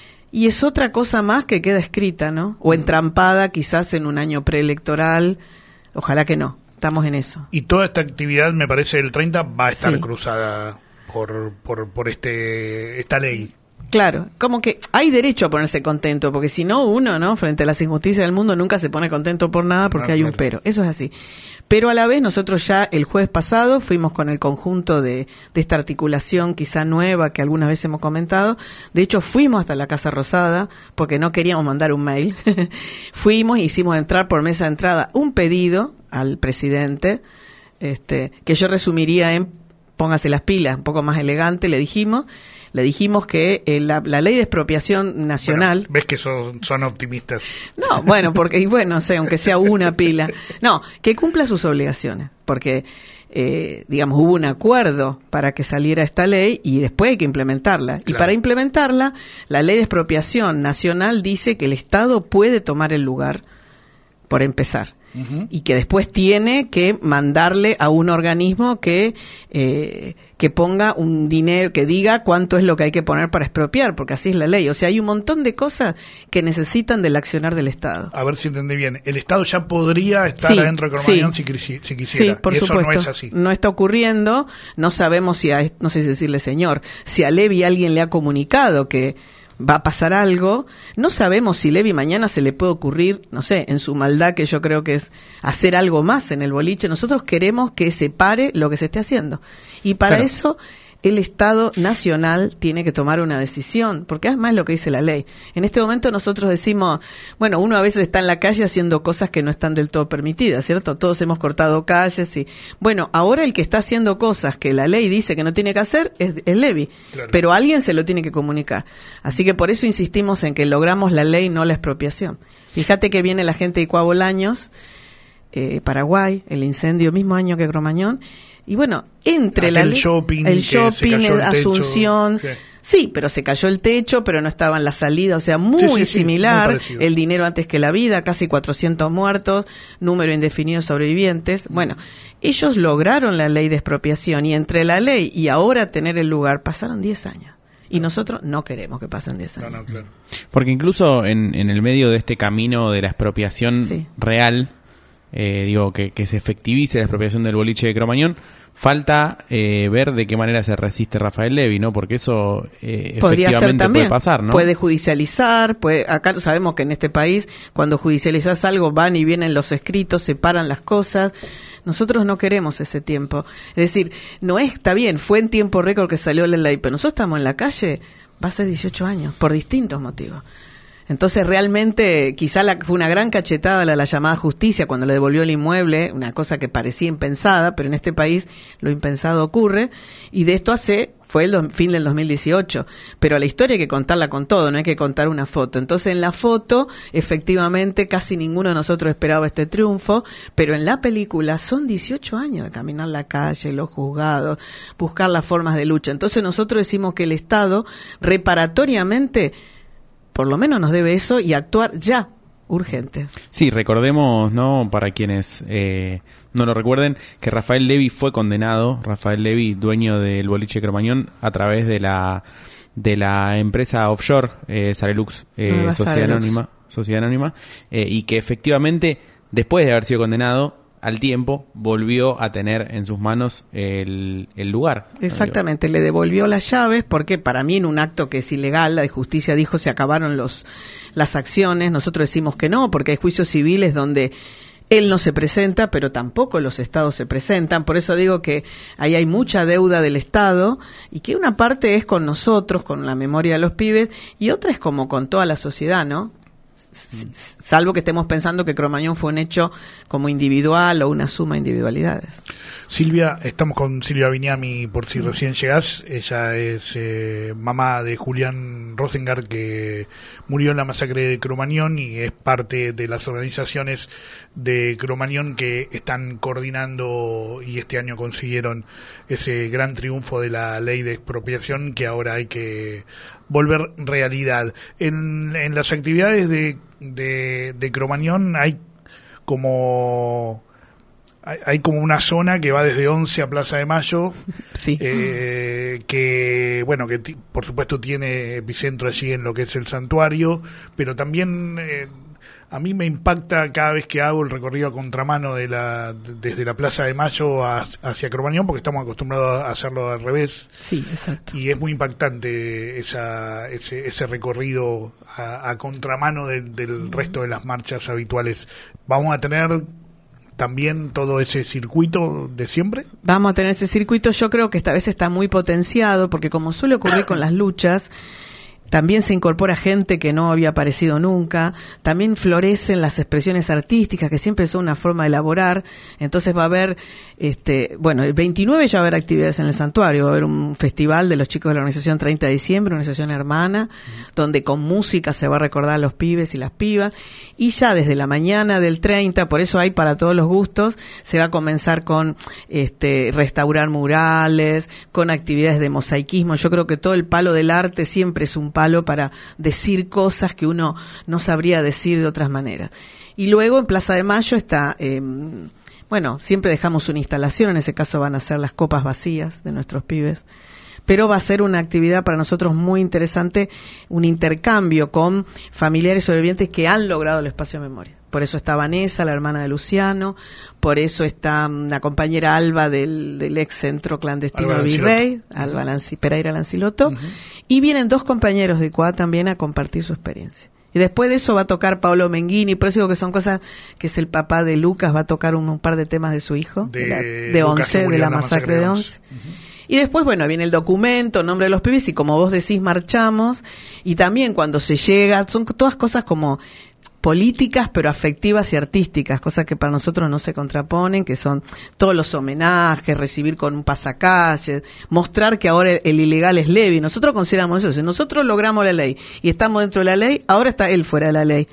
y es otra cosa más que queda escrita, ¿no? O entrampada quizás en un año preelectoral, ojalá que no. Estamos en eso. Y toda esta actividad, me parece, el treinta va a estar sí. cruzada por, por, por este esta ley. Claro, como que hay derecho a ponerse contento, porque si no uno, ¿no? Frente a las injusticias del mundo nunca se pone contento por nada porque no, hay claro. un pero. Eso es así. Pero a la vez nosotros ya el jueves pasado fuimos con el conjunto de, de esta articulación quizá nueva que algunas veces hemos comentado. De hecho fuimos hasta la Casa Rosada porque no queríamos mandar un mail. Fuimos e hicimos entrar por mesa de entrada un pedido al presidente, este, que yo resumiría en póngase las pilas, un poco más elegante, le dijimos. Le dijimos que eh, la, la ley de expropiación nacional... Bueno, ves que son, son optimistas. No, bueno, porque, y bueno, no sé, aunque sea una pila. No, que cumpla sus obligaciones, porque, eh, digamos, hubo un acuerdo para que saliera esta ley y después hay que implementarla. Claro. Y para implementarla, la ley de expropiación nacional dice que el Estado puede tomar el lugar, por empezar. Uh-huh. Y que después tiene que mandarle a un organismo que eh, que ponga un dinero, que diga cuánto es lo que hay que poner para expropiar, porque así es la ley. O sea, hay un montón de cosas que necesitan del accionar del Estado. A ver si entendí bien. El Estado ya podría estar sí, adentro de Cromañón sí. si, si quisiera. Sí, por y supuesto. Eso no es así. No está ocurriendo. No sabemos si, a, no sé si decirle señor, si a Levi alguien le ha comunicado que va a pasar algo. No sabemos si Levi mañana se le puede ocurrir, no sé, en su maldad, que yo creo que es hacer algo más en el boliche. Nosotros queremos que se pare lo que se esté haciendo. Y para claro. eso el Estado nacional tiene que tomar una decisión, porque además es lo que dice la ley. En este momento nosotros decimos, bueno, uno a veces está en la calle haciendo cosas que no están del todo permitidas, ¿cierto? Todos hemos cortado calles y... Bueno, ahora el que está haciendo cosas que la ley dice que no tiene que hacer es el Levi, claro. pero alguien se lo tiene que comunicar. Así que por eso insistimos en que logramos la ley, no la expropiación. Fíjate que viene la gente de Cuabolaños, eh, Paraguay, el incendio mismo año que Cromañón. Y bueno, entre Aquel la shopping, el shopping, el Asunción, techo, Sí, pero se cayó el techo, pero no estaban las salidas, o sea, muy Sí, sí, sí, similar, muy el dinero antes que la vida, casi cuatrocientos muertos, número indefinido de sobrevivientes. Bueno, ellos lograron la ley de expropiación y entre la ley y ahora tener el lugar pasaron diez años. Y nosotros no queremos que pasen diez años. No, no, claro. Porque incluso en, en el medio de este camino de la expropiación Sí. real, eh, digo, que, que se efectivice la expropiación del boliche de Cromañón, falta eh, ver de qué manera se resiste Rafael Levy, ¿no? Porque eso eh, Podría ser efectivamente también. puede pasar, ¿no? Puede judicializar, puede, acá sabemos que en este país cuando judicializas algo van y vienen los escritos, separan las cosas. Nosotros no queremos ese tiempo. Es decir, no es, está bien, fue en tiempo récord que salió la ley, pero nosotros estamos en la calle, va a ser dieciocho años, por distintos motivos. Entonces realmente quizá la, fue una gran cachetada la, la llamada justicia cuando le devolvió el inmueble, una cosa que parecía impensada, pero en este país lo impensado ocurre, y de esto hace, fue el do, fin del dos mil dieciocho, pero la historia hay que contarla con todo, no hay que contar una foto. Entonces en la foto, efectivamente, casi ninguno de nosotros esperaba este triunfo, pero en la película son dieciocho años de caminar la calle, los juzgados, buscar las formas de lucha. Entonces nosotros decimos que el Estado reparatoriamente por lo menos nos debe eso y actuar ya, urgente. Sí, recordemos, ¿no? Para quienes eh, no lo recuerden, que Rafael Levy fue condenado, Rafael Levy, dueño del boliche Cromañón, a través de la de la empresa offshore eh, Sarelux, eh, Sociedad Sarelux. Anónima, Sociedad Anónima, eh, y que efectivamente, después de haber sido condenado, al tiempo volvió a tener en sus manos el, el lugar. Exactamente, le devolvió las llaves porque para mí en un acto que es ilegal, la de justicia dijo se acabaron los las acciones, nosotros decimos que no, porque hay juicios civiles donde él no se presenta, pero tampoco los estados se presentan, por eso digo que ahí hay mucha deuda del Estado y que una parte es con nosotros, con la memoria de los pibes, y otra es como con toda la sociedad, ¿no? Salvo que estemos pensando que Cromañón fue un hecho como individual o una suma de individualidades. Silvia, estamos con Silvia Viñami, por si recién llegás. Ella es eh, mamá de Julián Rosengart, que murió en la masacre de Cromañón y es parte de las organizaciones de Cromañón que están coordinando y este año consiguieron ese gran triunfo de la ley de expropiación que ahora hay que volver realidad. En, en las actividades de, de, de Cromañón hay como hay, hay como una zona que va desde once a Plaza de Mayo, sí. eh, que bueno que t- por supuesto tiene epicentro allí en lo que es el santuario, pero también eh, a mí me impacta cada vez que hago el recorrido a contramano de la desde la Plaza de Mayo a, hacia Cromañón, porque estamos acostumbrados a hacerlo al revés. Sí, exacto. Y es muy impactante esa, ese, ese recorrido a, a contramano de, del resto de las marchas habituales. ¿Vamos a tener también todo ese circuito de siempre? Vamos a tener ese circuito. Yo creo que esta vez está muy potenciado, porque como suele ocurrir con las luchas, también se incorpora gente que no había aparecido nunca, también florecen las expresiones artísticas, que siempre son una forma de elaborar. Entonces va a haber, este, bueno, el veintinueve ya va a haber actividades en el santuario, va a haber un festival de los chicos de la organización treinta de diciembre, una organización hermana, donde con música se va a recordar a los pibes y las pibas, y ya desde la mañana del treinta, por eso hay para todos los gustos, se va a comenzar con este restaurar murales, con actividades de mosaicismo. Yo creo que todo el palo del arte siempre es un palo para decir cosas que uno no sabría decir de otras maneras. Y luego en Plaza de Mayo está, eh, bueno, siempre dejamos una instalación, en ese caso van a ser las copas vacías de nuestros pibes, pero va a ser una actividad para nosotros muy interesante, un intercambio con familiares sobrevivientes que han logrado el espacio de memoria. Por eso está Vanessa, la hermana de Luciano, por eso está una compañera Alba del, del ex centro clandestino Alba Virrey, Lancilotto. Alba Lanci, Pereira Lancilotto, Uh-huh. y vienen dos compañeros de C U A también a compartir su experiencia. Y después de eso va a tocar Pablo Menghini, por eso digo que son cosas que es el papá de Lucas, va a tocar un, un par de temas de su hijo, De de, la, de Lucas, once, que murió de la en la masacre de once. Y después, bueno, viene el documento, nombre de los pibes, y como vos decís, marchamos. Y también cuando se llega, son todas cosas como políticas, pero afectivas y artísticas, cosas que para nosotros no se contraponen, que son todos los homenajes, recibir con un pasacalles, mostrar que ahora el, el ilegal es Levy. Nosotros consideramos eso. Si nosotros logramos la ley y estamos dentro de la ley, ahora está él fuera de la ley.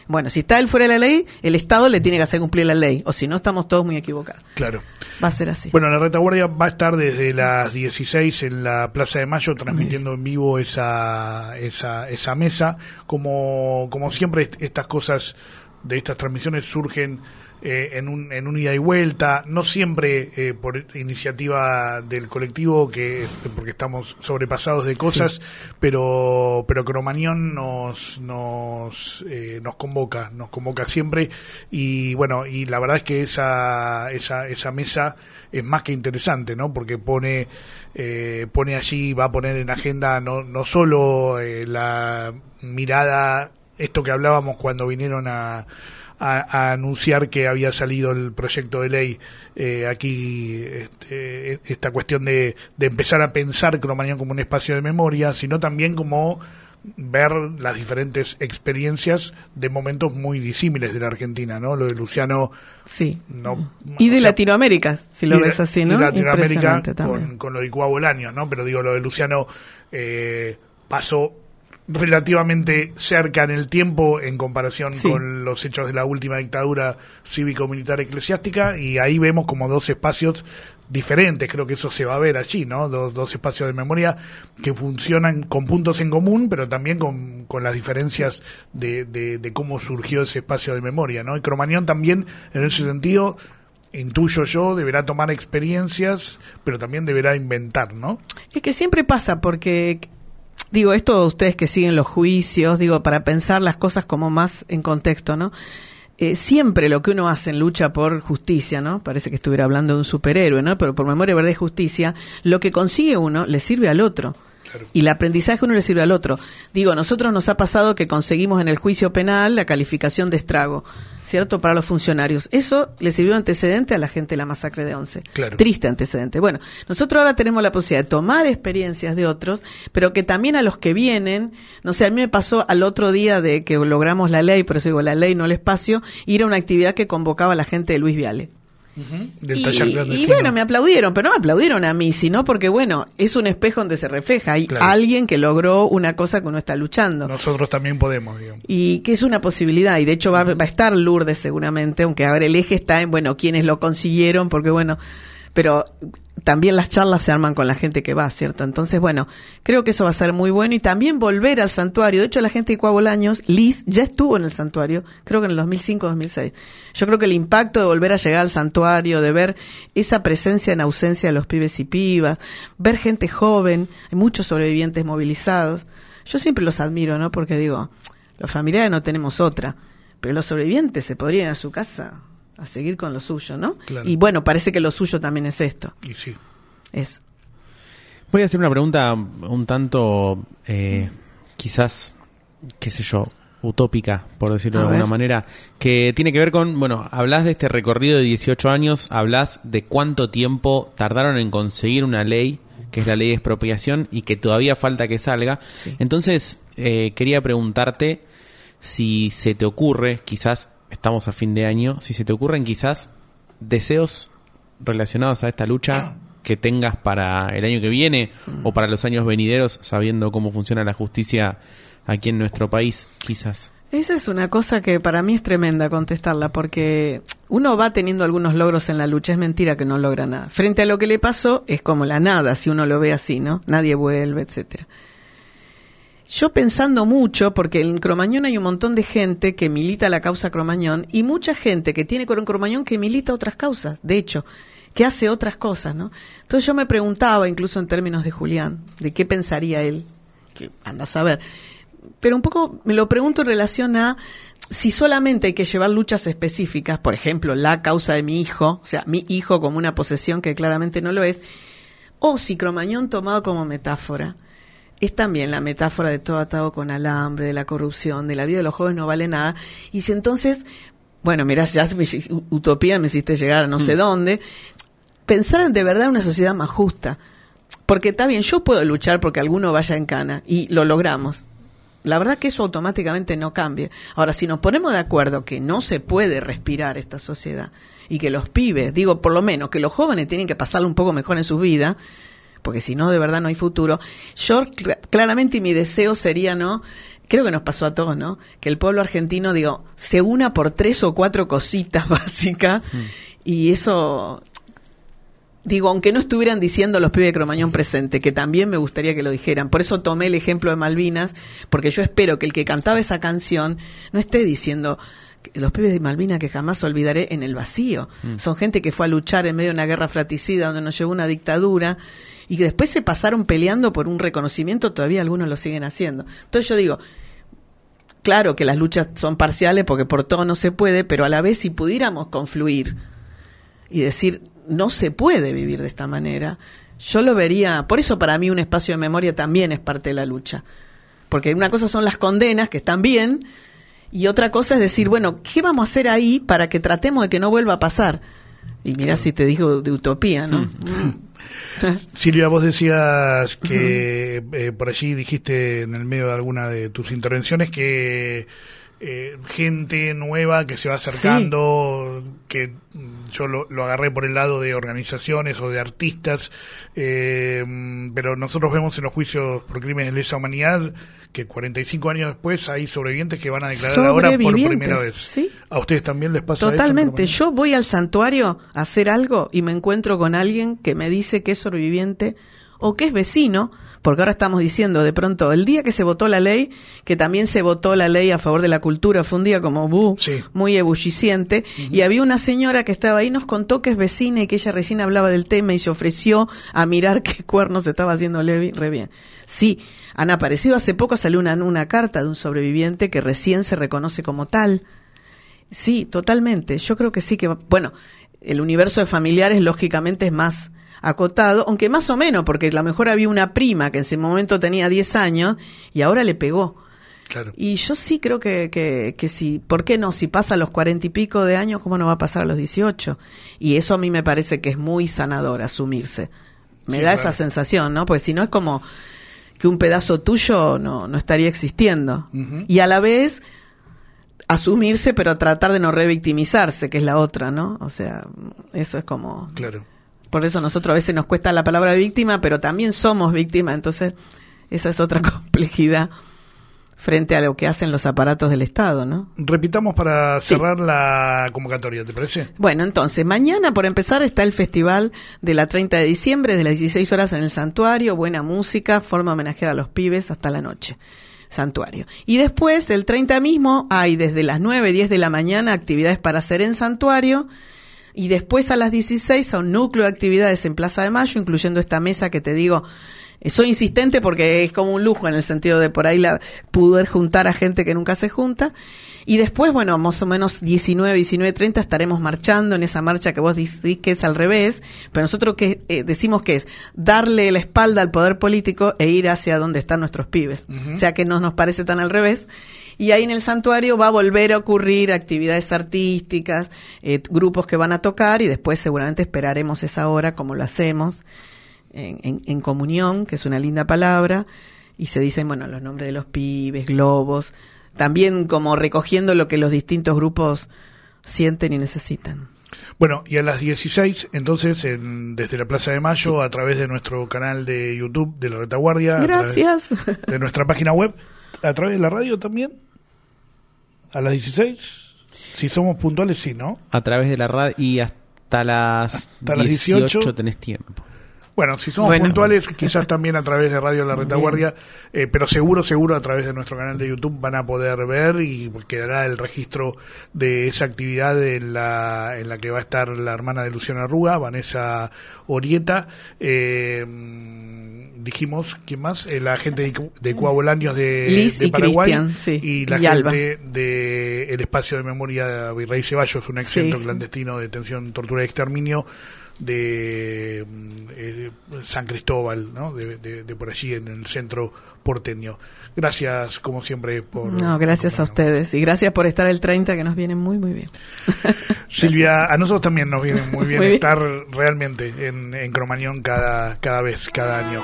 Bueno, si está él fuera de la ley, el Estado le tiene que hacer cumplir la ley, o si no estamos todos muy equivocados. Claro. Va a ser así. Bueno, la retaguardia va a estar desde las dieciséis en la Plaza de Mayo transmitiendo en vivo esa esa esa mesa. Como como siempre est- estas cosas de estas transmisiones surgen eh, en un en un ida y vuelta, no siempre eh, por iniciativa del colectivo, que porque estamos sobrepasados de cosas, sí. pero pero Cromañón nos nos eh, nos convoca, nos convoca siempre, y bueno, y la verdad es que esa esa esa mesa es más que interesante, ¿no? Porque pone eh, pone allí, va a poner en agenda no no solo eh, la mirada, esto que hablábamos cuando vinieron a A, a anunciar que había salido el proyecto de ley, eh, aquí este, esta cuestión de, de empezar a pensar Cromañón como un espacio de memoria, sino también como ver las diferentes experiencias de momentos muy disímiles de la Argentina, ¿no? Lo de Luciano... Sí. No, y de o sea, Latinoamérica, si lo ves así, ¿no? Y Latinoamérica Impresionante con, con lo de Icuá Bolaños, ¿no? Pero digo, lo de Luciano eh, pasó relativamente cerca en el tiempo en comparación sí. con los hechos de la última dictadura cívico-militar eclesiástica, y ahí vemos como dos espacios diferentes. Creo que eso se va a ver allí, ¿no? Dos, dos espacios de memoria que funcionan con puntos en común, pero también con, con las diferencias de, de, de cómo surgió ese espacio de memoria, ¿no? Y Cromañón también, en ese sentido, intuyo yo, deberá tomar experiencias, pero también deberá inventar, ¿no? Es que siempre pasa, porque... Digo, esto ustedes que siguen los juicios, digo, para pensar las cosas como más en contexto, ¿no? Eh, siempre lo que uno hace en lucha por justicia, ¿no? Parece que estuviera hablando de un superhéroe, ¿no? Pero por memoria, verdad y justicia, lo que consigue uno le sirve al otro. Claro. Y el aprendizaje uno le sirve al otro. Digo, a nosotros nos ha pasado que conseguimos en el juicio penal la calificación de estrago, ¿cierto? Para los funcionarios. Eso le sirvió antecedente a la gente de la masacre de Once. Claro. Triste antecedente. Bueno, nosotros ahora tenemos la posibilidad de tomar experiencias de otros, pero que también a los que vienen, no sé, a mí me pasó al otro día de que logramos la ley, por eso digo la ley, no el espacio, ir a una actividad que convocaba a la gente de Luis Viale. Uh-huh. Del y, taller y bueno, me aplaudieron, pero no me aplaudieron a mí, sino porque, bueno, es un espejo donde se refleja. Hay claro. alguien que logró una cosa que uno está luchando. Nosotros también podemos, digamos. Y que es una posibilidad, y de hecho va, va a estar Lourdes seguramente, aunque ahora el eje está en, bueno, quienes lo consiguieron, porque bueno, pero también las charlas se arman con la gente que va, ¿cierto? Entonces, bueno, creo que eso va a ser muy bueno, y también volver al santuario. De hecho, la gente de Icuá Bolaños, Liz, ya estuvo en el santuario, creo que en el dos mil cinco dos mil seis. Yo creo que el impacto de volver a llegar al santuario, de ver esa presencia en ausencia de los pibes y pibas, ver gente joven, hay muchos sobrevivientes movilizados. Yo siempre los admiro, ¿no? Porque digo, los familiares no tenemos otra, pero los sobrevivientes se podrían ir a su casa a seguir con lo suyo, ¿no? Claro. Y bueno, parece que lo suyo también es esto. Y sí. Es. Voy a hacer una pregunta un tanto, eh, quizás, qué sé yo, utópica, por decirlo A de alguna ver. manera, que tiene que ver con, bueno, hablas de este recorrido de dieciocho años, hablas de cuánto tiempo tardaron en conseguir una ley, que es la ley de expropiación, y que todavía falta que salga. Sí. Entonces, eh, quería preguntarte si se te ocurre, quizás estamos a fin de año, si se te ocurren quizás deseos relacionados a esta lucha que tengas para el año que viene mm. o para los años venideros, sabiendo cómo funciona la justicia aquí en nuestro país, quizás. Esa es una cosa que para mí es tremenda contestarla, porque uno va teniendo algunos logros en la lucha, es mentira que no logra nada. Frente a lo que le pasó, es como la nada, si uno lo ve así, ¿no? Nadie vuelve, etcétera. Yo pensando mucho, porque en Cromañón hay un montón de gente que milita la causa Cromañón, y mucha gente que tiene con Cromañón que milita otras causas, de hecho, que hace otras cosas, ¿no? Entonces yo me preguntaba, incluso en términos de Julián, de qué pensaría él, que anda a saber, pero un poco me lo pregunto en relación a si solamente hay que llevar luchas específicas, por ejemplo, la causa de mi hijo, o sea, mi hijo como una posesión que claramente no lo es, o si Cromañón tomado como metáfora es también la metáfora de todo atado con alambre, de la corrupción, de la vida de los jóvenes no vale nada. Y si entonces, bueno, mirá, ya me, utopía me hiciste llegar a no sé dónde, pensar en de verdad una sociedad más justa. Porque está bien, yo puedo luchar porque alguno vaya en cana, y lo logramos. La verdad que eso automáticamente no cambia. Ahora, si nos ponemos de acuerdo que no se puede respirar esta sociedad, y que los pibes, digo, por lo menos, que los jóvenes tienen que pasarlo un poco mejor en sus vidas, porque si no, de verdad no hay futuro. Yo, cl- claramente, mi deseo sería, ¿no?, creo que nos pasó a todos, ¿no? Que el pueblo argentino, digo, se una por tres o cuatro cositas básicas mm. y eso, digo, aunque no estuvieran diciendo los pibes de Cromañón presente, que también me gustaría que lo dijeran. Por eso tomé el ejemplo de Malvinas, porque yo espero que el que cantaba esa canción no esté diciendo los pibes de Malvinas que jamás olvidaré en el vacío. Mm. Son gente que fue a luchar en medio de una guerra fratricida donde nos llevó una dictadura y que después se pasaron peleando por un reconocimiento, todavía algunos lo siguen haciendo. Entonces yo digo, claro que las luchas son parciales porque por todo no se puede, pero a la vez si pudiéramos confluir y decir, no se puede vivir de esta manera, yo lo vería, por eso para mí un espacio de memoria también es parte de la lucha. Porque una cosa son las condenas, que están bien, y otra cosa es decir, bueno, ¿qué vamos a hacer ahí para que tratemos de que no vuelva a pasar? Y mira, claro, si te digo de utopía, ¿no? Mm. Silvia, vos decías que uh-huh. eh, por allí dijiste en el medio de alguna de tus intervenciones que eh, gente nueva que se va acercando, sí. que yo lo, lo agarré por el lado de organizaciones o de artistas, eh, pero nosotros vemos en los juicios por crímenes de lesa humanidad que cuarenta y cinco años después hay sobrevivientes que van a declarar ahora por primera vez. ¿Sí? ¿A ustedes también les pasa Totalmente. eso? Yo voy al santuario a hacer algo y me encuentro con alguien que me dice que es sobreviviente o que es vecino, porque ahora estamos diciendo de pronto, el día que se votó la ley, que también se votó la ley a favor de la cultura, fue un día como buh, sí. muy ebulliciente, uh-huh. y había una señora que estaba ahí, nos contó que es vecina y que ella recién hablaba del tema y se ofreció a mirar qué cuernos estaba haciendo Levi, re bien. Sí, han aparecido, hace poco salió una, una carta de un sobreviviente que recién se reconoce como tal. Sí, totalmente, yo creo que sí que, bueno, el universo de familiares lógicamente es más acotado, aunque más o menos, porque a lo mejor había una prima que en ese momento tenía diez años y ahora le pegó. Claro. Y yo sí creo que, que, que si, ¿por qué no? Si pasa a los cuarenta y pico de años, ¿cómo no va a pasar a los dieciocho? Y eso a mí me parece que es muy sanador, asumirse. Me sí, da claro. esa sensación, ¿no? Pues si no es como que un pedazo tuyo no, no estaría existiendo. Uh-huh. Y a la vez asumirse, pero tratar de no revictimizarse, que es la otra, ¿no? O sea, eso es como... Claro. Por eso nosotros a veces nos cuesta la palabra víctima, pero también somos víctimas, entonces esa es otra complejidad frente a lo que hacen los aparatos del Estado, ¿no? Repitamos para cerrar sí. la convocatoria, ¿te parece? Bueno, entonces, mañana por empezar está el festival de la treinta de diciembre, de las dieciséis horas en el Santuario, buena música, forma de homenajear a los pibes hasta la noche. Santuario. Y después, el treinta mismo, hay desde las nueve, diez de la mañana actividades para hacer en Santuario. Y después a las dieciséis a un núcleo de actividades en Plaza de Mayo, incluyendo esta mesa que te digo, eh, soy insistente porque es como un lujo en el sentido de por ahí la, poder juntar a gente que nunca se junta. Y después, bueno, más o menos diecinueve, diecinueve treinta estaremos marchando en esa marcha que vos decís que es al revés, pero nosotros que eh, decimos que es darle la espalda al poder político e ir hacia donde están nuestros pibes. Uh-huh. O sea que no nos parece tan al revés. Y ahí en el santuario va a volver a ocurrir actividades artísticas, eh, grupos que van a tocar y después seguramente esperaremos esa hora como lo hacemos en, en, en comunión, que es una linda palabra, y se dicen, bueno, los nombres de los pibes, globos, también como recogiendo lo que los distintos grupos sienten y necesitan. Bueno, y a las dieciséis, entonces, en, desde la Plaza de Mayo, sí. a través de nuestro canal de YouTube de La Retaguardia, gracias, a través de nuestra página web, a través de la radio también, a las dieciséis, si somos puntuales, sí, ¿no? A través de la radio y hasta las, hasta las dieciocho, dieciocho tenés tiempo. Bueno, si somos bueno. puntuales, quizás también a través de Radio La Retaguardia, eh, pero seguro, seguro a través de nuestro canal de YouTube van a poder ver y quedará el registro de esa actividad en la, en la que va a estar la hermana de Luciana Arruga, Vanessa Orieta, eh, dijimos, ¿quién más? Eh, la gente de, de Coabolaños de, Liz de y Paraguay Cristian, sí, y la y gente del de el Espacio de Memoria Virrey Ceballos, un ex centro sí. clandestino de detención, tortura y exterminio de eh, San Cristóbal, ¿no? De, de, de por allí en el centro porteño. Gracias, como siempre, por... No, gracias por, a ustedes. Y gracias por estar el treinta, que nos viene muy, muy bien. Silvia, a nosotros también nos viene muy bien, muy bien. estar realmente en, en Cromañón cada, cada vez, cada año.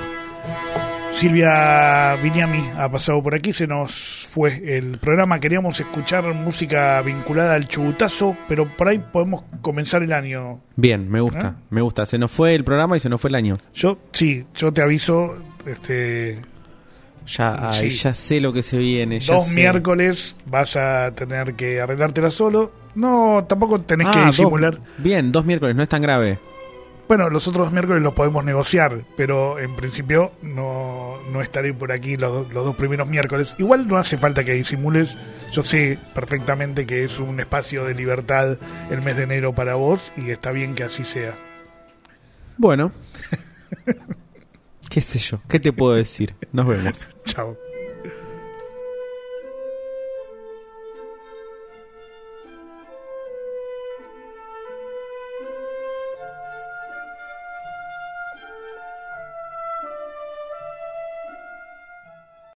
Silvia Viñami ha pasado por aquí, se nos fue el programa. Queríamos escuchar música vinculada al chubutazo, pero por ahí podemos comenzar el año. Bien, me gusta, ¿eh? me gusta. Se nos fue el programa y se nos fue el año. Yo, sí, yo te aviso, este, Ya, ay, Sí. ya sé lo que se viene. Ya Dos sé. miércoles vas a tener que arreglártela solo. No, tampoco tenés Ah, que dos- disimular. Bien, dos miércoles, no es tan grave. Bueno, los otros dos miércoles los podemos negociar, pero en principio no, no estaré por aquí los, do- los dos primeros miércoles. Igual no hace falta que disimules. Yo sé perfectamente que es un espacio de libertad el mes de enero para vos y está bien que así sea. Bueno. ¿Qué sé yo? ¿Qué te puedo decir? Nos vemos. Chao.